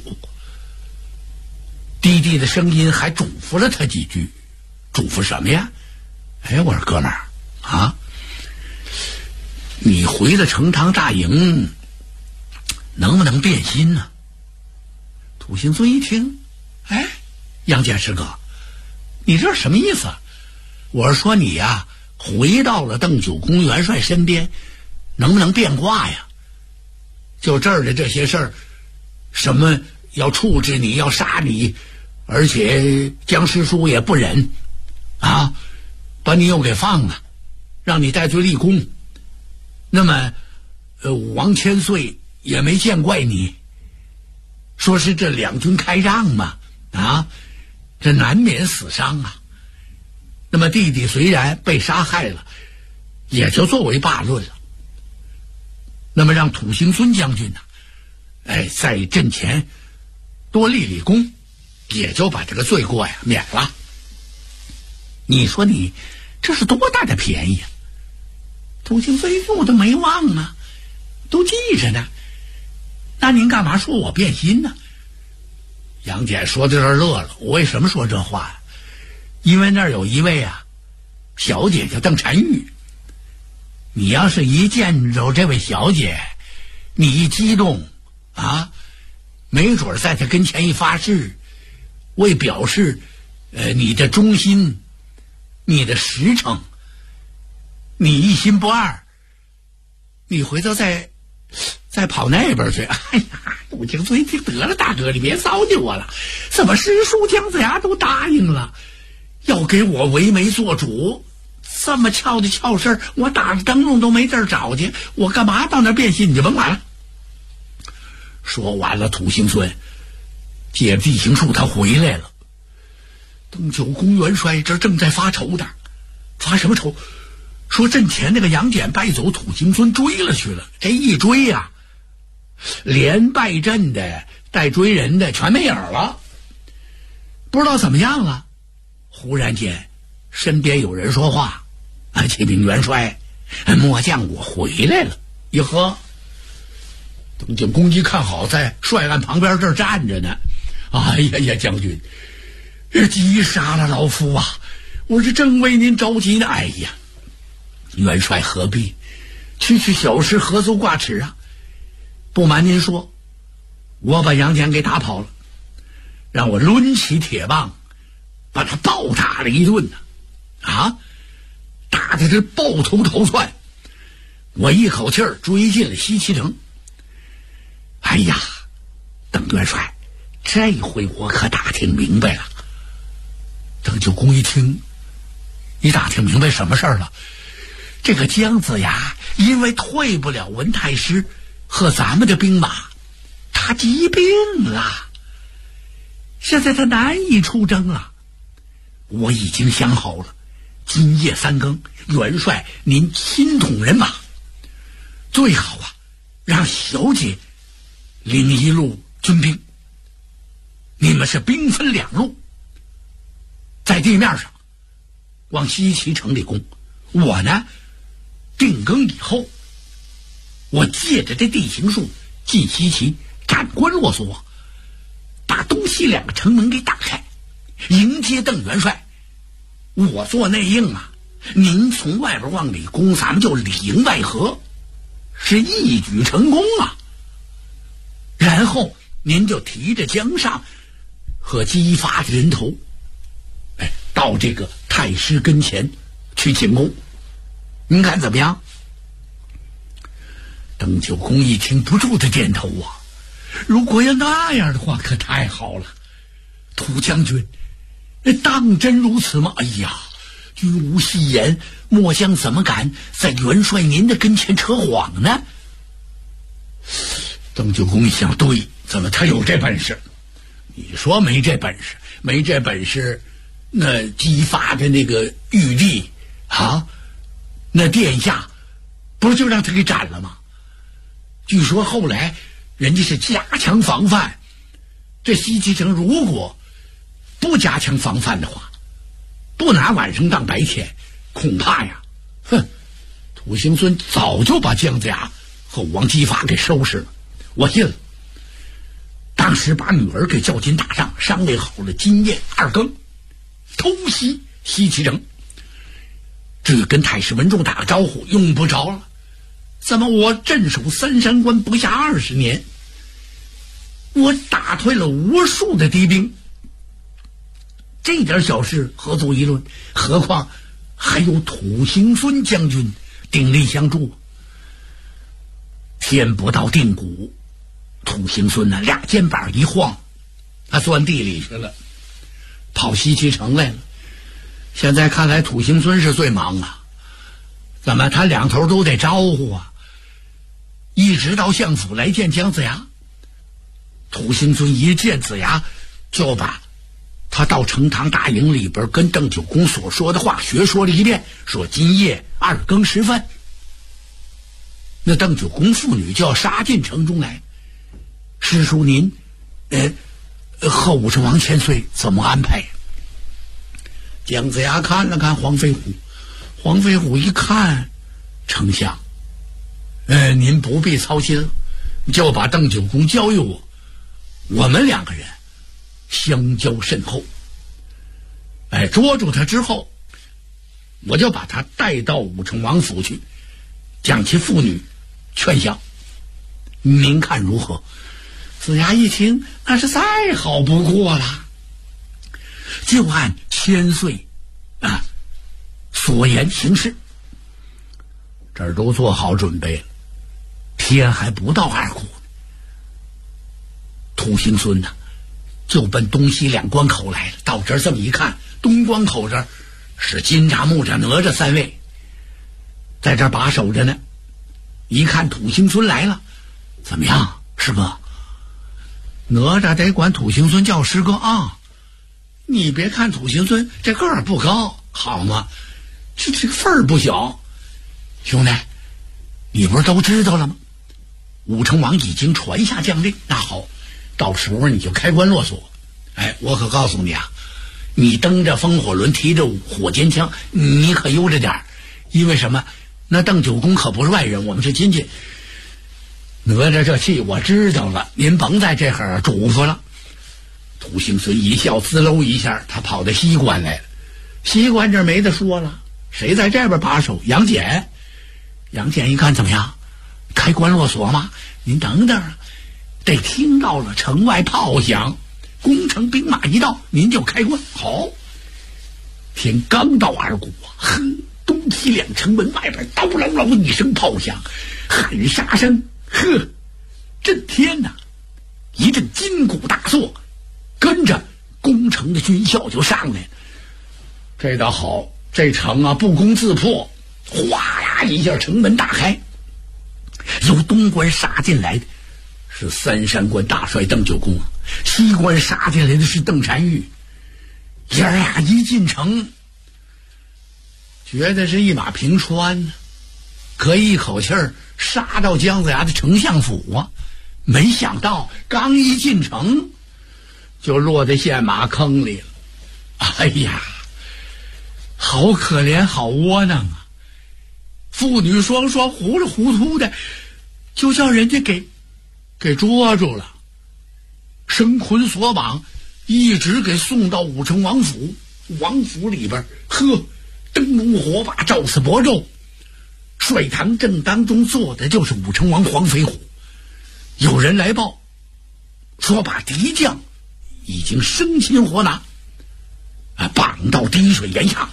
低低的声音还嘱咐了他几句。嘱咐什么呀？我说哥们儿你回了成汤大营，能不能变心呢？土行孙一听，杨戬师哥，你这是什么意思？我是说你回到了邓九公元帅身边，能不能变卦呀？就这儿的这些事儿，什么要处置你，要杀你，而且姜师叔也不忍把你又给放了，让你戴罪立功。那么武王千岁也没见怪你，说是这两军开仗嘛，这难免死伤那么弟弟虽然被杀害了，也就作为罢论了。那么让土行孙将军在阵前多立立功，也就把这个罪过免了。你说你这是多大的便宜土行孙我都没忘都记着呢。那您干嘛说我变心呢？杨戬说到这儿乐了。我为什么说这话？因为那儿有一位小姐叫邓婵玉。你要是一见着这位小姐，你一激动没准在她跟前一发誓， 为表示你的忠心，你的实诚，你一心不二，你回头再跑那边去。哎呀，杜景孙一听，得了，大哥，你别糟践我了，怎么师叔姜子牙都答应了要给我为媒做主，这么巧的巧事儿，我打着灯笼都没地儿找去，我干嘛到那儿变心？你就甭管了。说完了，土行孙借着地形术他回来了。邓九公元帅这正在发愁的，发什么愁？说阵前那个杨戬败走，土行孙追了去了。这一追呀，连败阵的带追人的全没影了，不知道怎么样了。忽然间身边有人说话：“启禀元帅，末将我回来了。”一呵，邓九公一看好在帅案旁边这儿站着呢。哎呀呀，将军，急杀了老夫啊！我是正为您着急呢。哎呀，元帅何必？区区小事何足挂齿啊！不瞒您说，我把杨戬给打跑了，让我抡起铁棒把他暴打了一顿呢。打的这抱头逃窜，我一口气儿追进了西岐城。哎呀，邓元帅，这回我可打听明白了。邓九公一听，你打听明白什么事儿了？这个姜子牙因为退不了文太师和咱们的兵马，他疾病了，现在他难以出征了。我已经想好了，今夜3更，元帅您亲统人马，最好让小姐领一路军兵，你们是兵分2路，在地面上往西岐城里攻。我呢，定更以后，我借着这地形术进西岐，斩关落锁，把东西2个城门给打开，迎接邓元帅。我做内应您从外边往里攻，咱们就里应外合，是一举成功啊。然后您就提着江上和姬发的人头，到这个太师跟前去进攻，您看怎么样？邓九公一听不住的点头如果要那样的话，可太好了。土将军，当真如此吗？哎呀，君无戏言，末将怎么敢在元帅您的跟前扯谎呢？邓九公一想，对，怎么他有这本事？你说没这本事？没这本事，那姬发的那个玉帝那殿下不是就让他给斩了吗？据说后来人家是加强防范，这西岐城如果不加强防范的话，不拿晚上当白天，恐怕土行孙早就把姜子牙和王姬发给收拾了。我信了。当时把女儿给叫进大帐，商量好了，今夜2更偷袭西岐城。至于跟太师文仲打个招呼，用不着了。怎么我镇守3山关不下20年，我打退了无数的敌兵，这点小事何足一论？何况还有土行孙将军鼎力相助。天不到定谷，土行孙俩肩膀一晃，他钻地里去了，跑西岐城来了。现在看来土行孙是最忙怎么他2头都得招呼一直到相府来见姜子牙。土行孙一见子牙，就把他到成堂大营里边跟邓九公所说的话学说了一遍，说今夜2更时分，那邓九公父女就要杀进城中来。师叔您后武是王千岁怎么安排？姜子牙看了看黄飞虎，黄飞虎一看，丞相您不必操心了，就把邓九公交给我们2个人相交甚厚。捉住他之后，我就把他带到武成王府去，将其父女劝降，您看如何？子牙一听，那是再好不过了。 就按千岁所言行事。这儿都做好准备了，天还不到2鼓呢。土行孙就奔东西两关口来了。到这儿这么一看，东关口这儿是金吒、木吒、哪吒3位，在这儿把守着呢。一看土行孙来了，怎么样，师哥？哪吒得管土行孙叫师哥啊！你别看土行孙这个儿不高，好吗？这个份儿不小。兄弟，你不是都知道了吗？武成王已经传下将令，那好，到时候你就开关落锁。我可告诉你啊，你蹬着风火轮，提着火尖枪，你可悠着点，因为什么？那邓九公可不是外人，我们是亲戚。哪吒这气我知道了，您甭在这儿嘱咐了。土行孙一笑，滋溜一下，他跑到西关来了。西关这没得说了，谁在这边把守？杨戬。杨戬一看怎么样？开关落锁吗？您等等，得听到了城外炮响，攻城兵马一到，您就开关。好，天刚到2鼓东西两城门外边叨啷啷一声炮响，喊杀声震天呐！一阵金鼓大作，跟着攻城的军校就上来了。这倒好，这城不攻自破，哗啦一下城门大开，由东关杀进来的是3山关大帅邓九公，西关杀进来的是邓婵玉。爷儿俩一进城，觉得是一马平川，可一口气儿杀到姜子牙的丞相府啊！没想到刚一进城，就落在陷马坑里了。哎呀，好可怜，好窝囊啊！父女双双糊里糊涂的，就叫人家给捉住了，绳捆索绑，一直给送到武成王府。王府里边，灯笼火把照似薄昼。帅堂正当中坐的就是武成王黄飞虎。有人来报，说把敌将已经生擒活拿，绑到滴水岩下。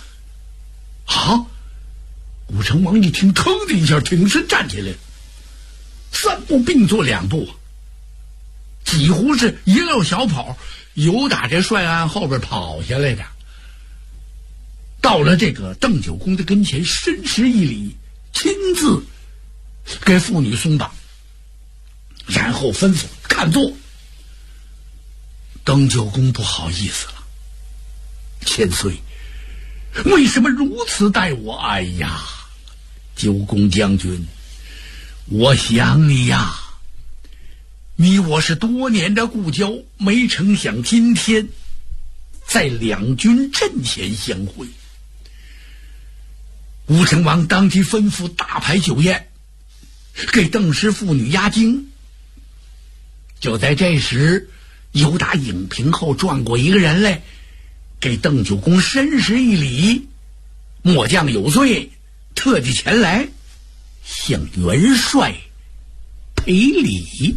武成王一听，腾的一下挺身站起来，3步并作2步，几乎是一溜小跑，由打这帅案后边跑下来的。到了这个邓九公的跟前，深施一礼，亲自给妇女松绑，然后吩咐看坐。邓九公不好意思了，千岁，为什么如此待我？哎呀，九公将军，我想你呀，你我是多年的故交，没成想今天在两军阵前相会。武成王当即吩咐大排酒宴，给邓氏妇女压惊。就在这时，由打影屏后转过一个人来，给邓九公深施一礼，末将有罪，特地前来向元帅赔礼。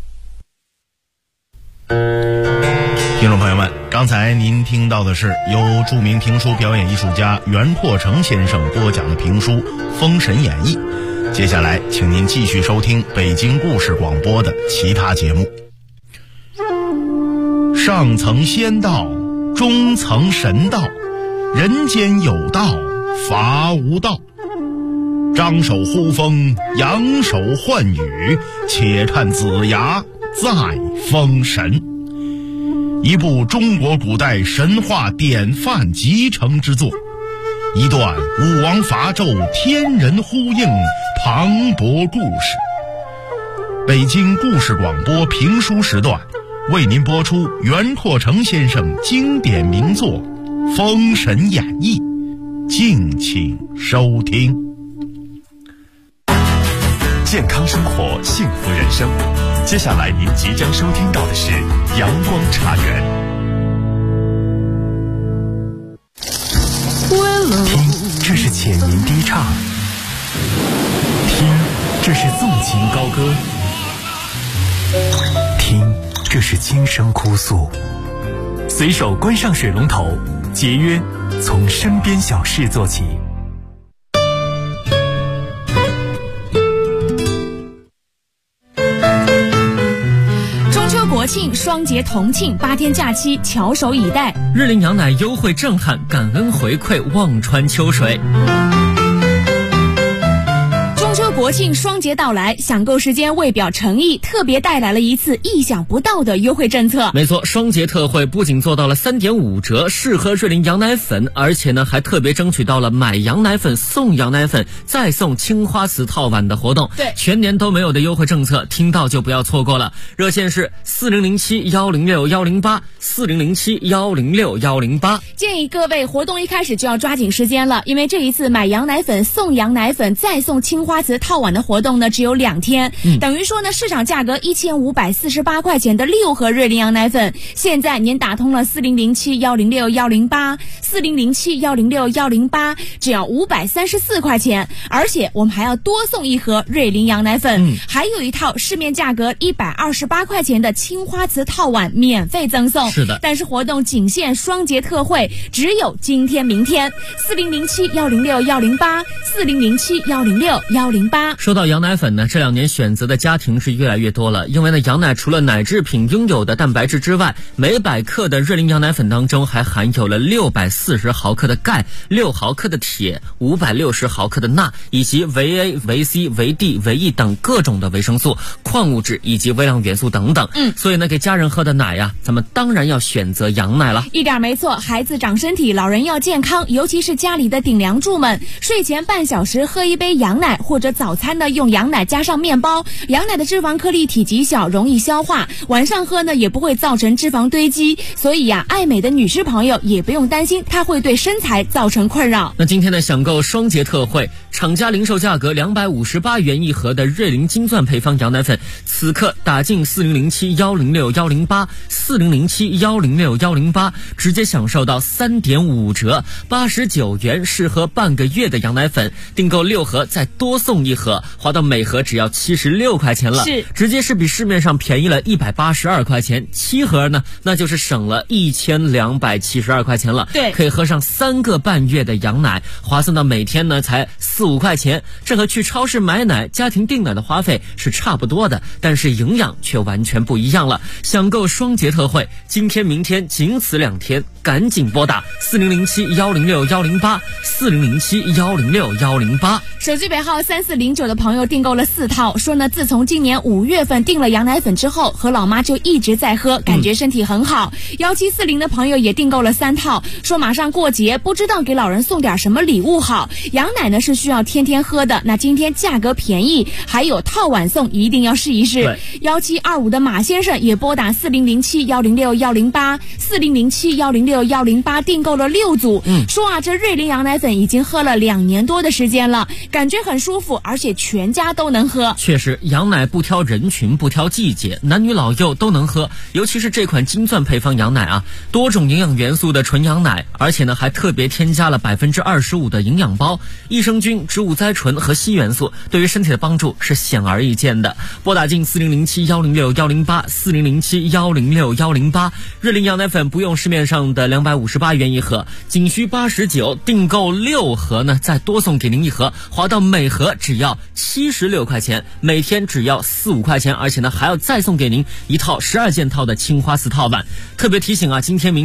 听众朋友们，刚才您听到的是由著名评书表演艺术家袁阔成先生播讲的评书《封神演义》。接下来请您继续收听北京故事广播的其他节目。上层仙道，中层神道，人间有道，伐无道。张手呼风，扬手唤雨，且看子牙再封神。一部中国古代神话典范集成之作，一段武王伐纣天人呼应磅礴故事。北京故事广播评书时段为您播出袁阔成先生经典名作《封神演义》，敬请收听。 健康生活，幸福人生。接下来您即将收听到的是阳光茶园。听，这是浅吟低唱；听，这是纵情高歌；听，这是轻声哭诉。随手关上水龙头， 节约从身边小事做起。 国庆双节同庆8天假期，翘首以待。 日菱羊奶优惠震撼，感恩回馈，望穿秋水。 中秋国庆双节到来，享购时间为表诚意，特别带来了一次意想不到的优惠政策。 没错，双节特惠不仅做到了3.5折，适合瑞菱羊奶粉，而且呢还特别争取到了买羊奶粉送羊奶粉，再送青花瓷套碗的活动。 对， 全年都没有的优惠政策，听到就不要错过了。热线是4007-106-108，4007-106-108。 建议各位活动一开始就要抓紧时间了，因为这一次买羊奶粉送羊奶粉再送青花瓷套碗的活动呢，只有2天，等于说呢，市场价格1548块钱的6盒瑞菱羊奶粉，现在您打通了4007-106-108，4007-106-108，只要534块钱，而且我们还要多送1盒瑞菱羊奶粉，还有一套市面价格128块钱的青花瓷套碗免费赠送。 是的， 但是活动仅限双节特惠，只有今天明天。4007-106-108，4007-106-108。 说到羊奶粉呢，这2年选择的家庭是越来越多了，因为呢，羊奶除了奶制品拥有的蛋白质之外，每100克的瑞菱羊奶粉当中还含有了640毫克的钙、6毫克的铁、560毫克的钠，以及维 A、维 C、维 D、维 E 等各种的维生素、矿物质以及微量元素等等。所以呢，给家人喝的奶呀，咱们当然要选择羊奶了。 一点没错，孩子长身体，老人要健康，尤其是家里的顶梁柱们，睡前半小时喝一杯羊奶，或者早餐呢用羊奶加上面包。羊奶的脂肪颗粒体积小，容易消化，晚上喝呢也不会造成脂肪堆积，所以呀，爱美的女士朋友也不用担心它会对身材造成困扰。 那今天呢，享购双节特惠，厂家零售价格258元1盒的瑞菱金钻配方羊奶粉，此刻打进4007-106-108， 4007-106-108，直接享受到3.5折，89元适合半个月的羊奶粉，订购6盒再多送1盒，花到每盒只要76块钱了， 是直接是比市面上便宜了182块钱，7盒呢那就是省了1272块钱了。 对， 可以喝上3个半月的羊奶，划算到每天呢才4-5块钱，这和去超市买奶、家庭订奶的花费是差不多的，但是营养却完全不一样了。享购双节特惠，今天明天仅此2天，赶紧拨打4007-106-108， 4007-106-108。 手机尾号3409的朋友订购了4套，说呢，自从今年5月份订了羊奶粉之后，和老妈就一直在喝，感觉身体很好。1740的朋友也订购了3套，说马上过节，不知道给老人送点什么礼物好。羊奶呢是需要天天喝的，那今天价格便宜，还有套碗送，一定要试一试。1725的马先生也拨打4007-106-108， 4007-106-108订购了6组，说啊，这瑞菱羊奶粉已经喝了2年多的时间了，感觉很舒服，而且全家都能喝。 确实，羊奶不挑人群，不挑季节，男女老幼都能喝，尤其是这款金钻配方羊奶啊，多种营养元素的纯羊奶，而且呢还特别添加了25%的营养包，益生菌、植物甾醇和硒元素，对于身体的帮助是显而易见的。拨打进4007-106-108， 4007-106-108，瑞菱羊奶粉不用市面上的258元1盒，仅需89，订购6盒呢再多送给您1盒，划到每盒只要76块钱，每天只要4-5块钱，而且呢还要再送给您1套12件套的青花瓷套碗。特别提醒啊，今天明